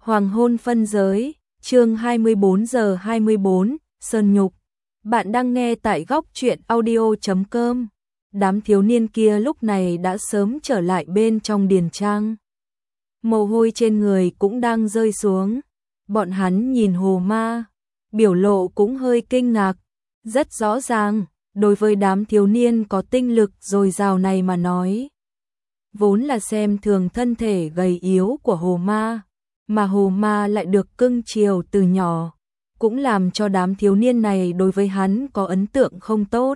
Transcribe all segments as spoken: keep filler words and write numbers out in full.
Hoàng hôn phân giới, chương hai mươi bốn giờ hai mươi bốn, Sơn Nhục. Bạn đang nghe tại góc truyện audio chấm com. Đám thiếu niên kia lúc này đã sớm trở lại bên trong điền trang. Mồ hôi trên người cũng đang rơi xuống. Bọn hắn nhìn Hồ Ma, biểu lộ cũng hơi kinh ngạc. Rất rõ ràng, đối với đám thiếu niên có tinh lực dồi dào này mà nói, vốn là xem thường thân thể gầy yếu của Hồ Ma, mà Hồ Ma lại được cưng chiều từ nhỏ, cũng làm cho đám thiếu niên này đối với hắn có ấn tượng không tốt.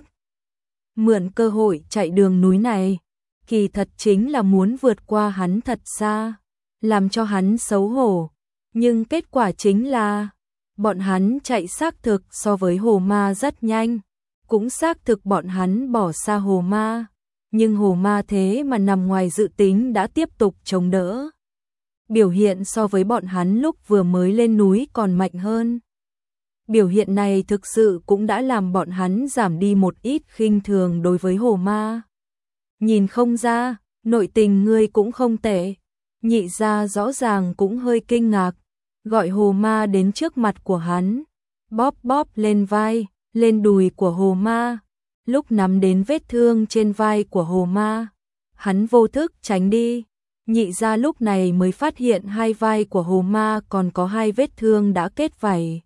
Mượn cơ hội chạy đường núi này, kỳ thật chính là muốn vượt qua hắn thật xa, làm cho hắn xấu hổ, nhưng kết quả chính là bọn hắn chạy xác thực so với Hồ Ma rất nhanh, cũng xác thực bọn hắn bỏ xa Hồ Ma, nhưng Hồ Ma thế mà nằm ngoài dự tính đã tiếp tục chống đỡ. Biểu hiện so với bọn hắn lúc vừa mới lên núi còn mạnh hơn. Biểu hiện này thực sự cũng đã làm bọn hắn giảm đi một ít khinh thường đối với Hồ Ma. Nhìn không ra, nội tình ngươi cũng không tệ. Nhị gia rõ ràng cũng hơi kinh ngạc, gọi Hồ Ma đến trước mặt của hắn, bóp bóp lên vai, lên đùi của Hồ Ma. Lúc nắm đến vết thương trên vai của Hồ Ma, hắn vô thức tránh đi. Nhị gia lúc này mới phát hiện hai vai của Hồ Ma còn có hai vết thương đã kết vảy,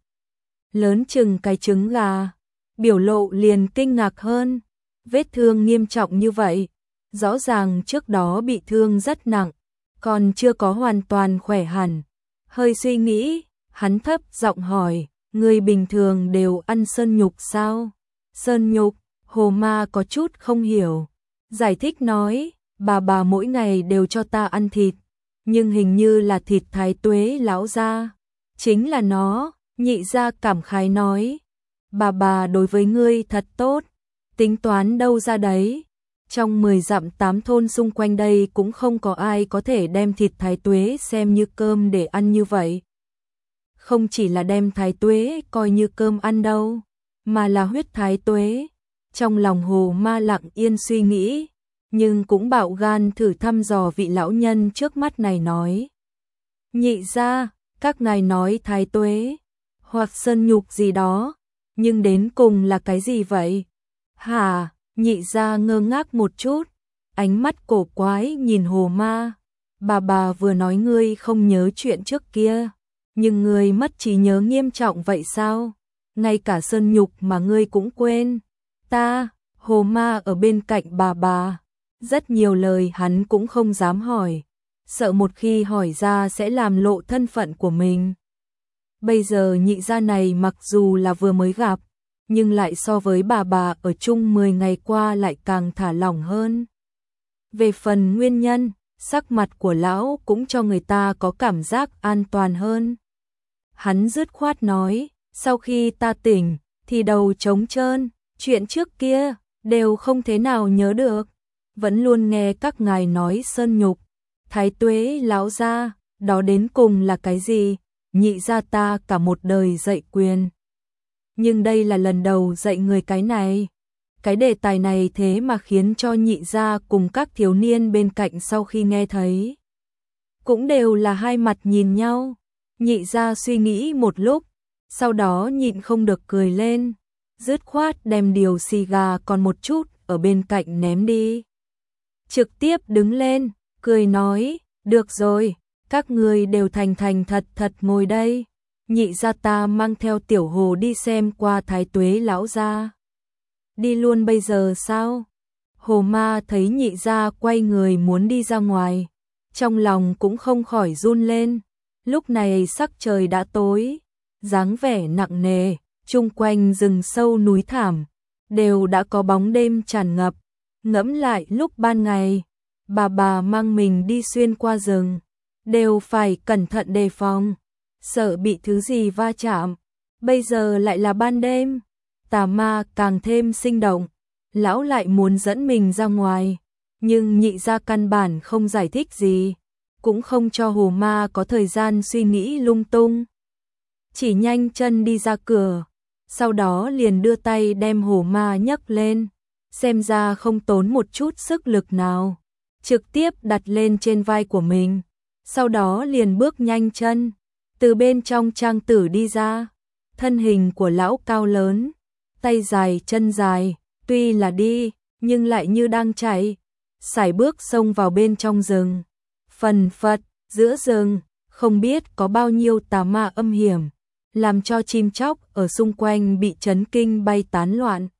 lớn chừng cái trứng gà. Biểu lộ liền kinh ngạc hơn. Vết thương nghiêm trọng như vậy, rõ ràng trước đó bị thương rất nặng, còn chưa có hoàn toàn khỏe hẳn. Hơi suy nghĩ, hắn thấp giọng hỏi, người bình thường đều ăn sơn nhục sao? Sơn nhục? Hồ Ma có chút không hiểu, giải thích nói, bà bà mỗi ngày đều cho ta ăn thịt, nhưng hình như là thịt Thái Tuế lão gia. Chính là nó. Nhị gia cảm khái nói, bà bà đối với ngươi thật tốt, tính toán đâu ra đấy. Trong mười dặm tám thôn xung quanh đây cũng không có ai có thể đem thịt Thái Tuế xem như cơm để ăn như vậy. Không chỉ là đem Thái Tuế coi như cơm ăn đâu, mà là huyết Thái Tuế. Trong lòng Hồ Ma lặng yên suy nghĩ, nhưng cũng bạo gan thử thăm dò vị lão nhân trước mắt này nói, nhị gia, các ngài nói Thái Tuế hoặc sơn nhục gì đó, nhưng đến cùng là cái gì vậy? Hả? Nhị gia ngơ ngác một chút, ánh mắt cổ quái nhìn Hồ Ma. Bà bà vừa nói ngươi không nhớ chuyện trước kia, nhưng ngươi mất trí nhớ nghiêm trọng vậy sao? Ngay cả sơn nhục mà ngươi cũng quên. Ta, Hồ Ma ở bên cạnh bà bà, rất nhiều lời hắn cũng không dám hỏi, sợ một khi hỏi ra sẽ làm lộ thân phận của mình. Bây giờ nhị gia này mặc dù là vừa mới gặp, nhưng lại so với bà bà ở chung mười ngày qua lại càng thả lỏng hơn. Về phần nguyên nhân, sắc mặt của lão cũng cho người ta có cảm giác an toàn hơn. Hắn dứt khoát nói, sau khi ta tỉnh, thì đầu trống trơn, chuyện trước kia đều không thế nào nhớ được. Vẫn luôn nghe các ngài nói sơn nhục, Thái Tuế lão gia, đó đến cùng là cái gì? Nhị gia ta cả một đời dạy quyền, nhưng đây là lần đầu dạy người cái này. Cái đề tài này thế mà khiến cho nhị gia cùng các thiếu niên bên cạnh sau khi nghe thấy, cũng đều là hai mặt nhìn nhau. Nhị gia suy nghĩ một lúc, sau đó nhịn không được cười lên, dứt khoát đem điều xì gà còn một chút ở bên cạnh ném đi. Trực tiếp đứng lên, cười nói, được rồi, các người đều thành thành thật thật ngồi đây. Nhị gia ta mang theo tiểu Hồ đi xem qua Thái Tuế lão gia. Đi luôn bây giờ sao? Hồ Ma thấy nhị gia quay người muốn đi ra ngoài, trong lòng cũng không khỏi run lên. Lúc này sắc trời đã tối, dáng vẻ nặng nề, chung quanh rừng sâu núi thảm, đều đã có bóng đêm tràn ngập. Ngẫm lại lúc ban ngày, bà bà mang mình đi xuyên qua rừng, đều phải cẩn thận đề phòng, sợ bị thứ gì va chạm. Bây giờ lại là ban đêm, tà ma càng thêm sinh động, lão lại muốn dẫn mình ra ngoài, nhưng nhị gia căn bản không giải thích gì, cũng không cho Hồ Ma có thời gian suy nghĩ lung tung. Chỉ nhanh chân đi ra cửa, sau đó liền đưa tay đem Hồ Ma nhấc lên, xem ra không tốn một chút sức lực nào, trực tiếp đặt lên trên vai của mình. Sau đó liền bước nhanh chân, Từ bên trong trang tử đi ra, thân hình của lão cao lớn, tay dài chân dài, tuy là đi, nhưng lại như đang chạy, sải bước xông vào bên trong rừng. Phần phật, giữa rừng, không biết có bao nhiêu tà ma âm hiểm, làm cho chim chóc ở xung quanh bị chấn kinh bay tán loạn.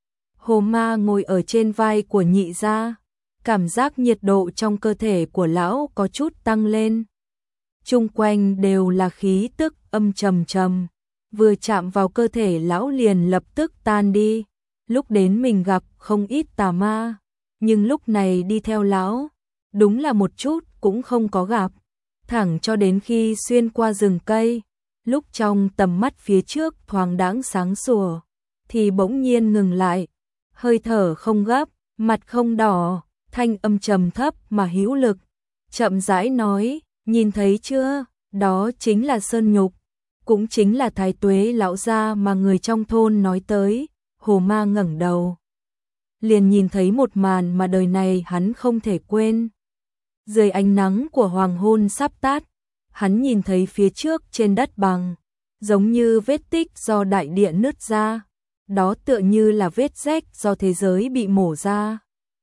Hồ ma ngồi ở trên vai của nhị gia, cảm giác nhiệt độ trong cơ thể của lão có chút tăng lên. Chung quanh đều là khí tức âm trầm trầm, vừa chạm vào cơ thể lão liền lập tức tan đi. Lúc đến mình gặp không ít tà ma, nhưng lúc này đi theo lão, đúng là một chút cũng không có gặp. Thẳng cho đến khi xuyên qua rừng cây, lúc trong tầm mắt phía trước thoáng đãng sáng sủa, thì bỗng nhiên ngừng lại, hơi thở không gấp, mặt không đỏ, thanh âm trầm thấp mà hữu lực, chậm rãi nói, nhìn thấy chưa, đó chính là Sơn Nhục, cũng chính là Thái Tuế lão gia mà người trong thôn nói tới. Hồ ma ngẩng đầu, liền nhìn thấy một màn mà đời này hắn không thể quên. Dưới ánh nắng của hoàng hôn sắp tắt, hắn nhìn thấy phía trước trên đất bằng, giống như vết tích do đại địa nứt ra, đó tựa như là vết rách do thế giới bị mổ ra.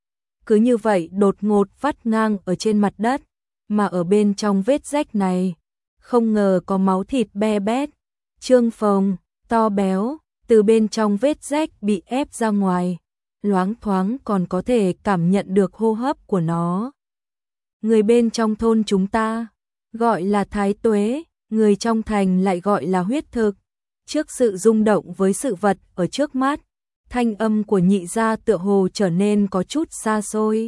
Cứ như vậy đột ngột vắt ngang ở trên mặt đất, mà ở bên trong vết rách này, không ngờ có máu thịt be bét, trương phồng, to béo, từ bên trong vết rách bị ép ra ngoài, loáng thoáng còn có thể cảm nhận được hô hấp của nó. Người bên trong thôn chúng ta gọi là Thái Tuế, người trong thành lại gọi là huyết thực. Trước sự rung động với sự vật ở trước mắt, thanh âm của nhị gia tựa hồ trở nên có chút xa xôi.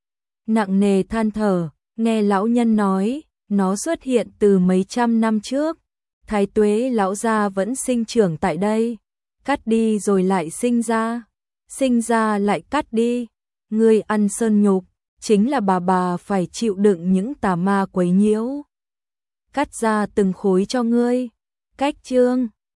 Nặng nề than thở, nghe lão nhân nói, nó xuất hiện từ mấy trăm năm trước. Thái Tuế lão gia vẫn sinh trưởng tại đây, cắt đi rồi lại sinh ra, sinh ra lại cắt đi. Ngươi ăn sơn nhục, chính là bà bà phải chịu đựng những tà ma quấy nhiễu. Cắt ra từng khối cho ngươi. Cách chương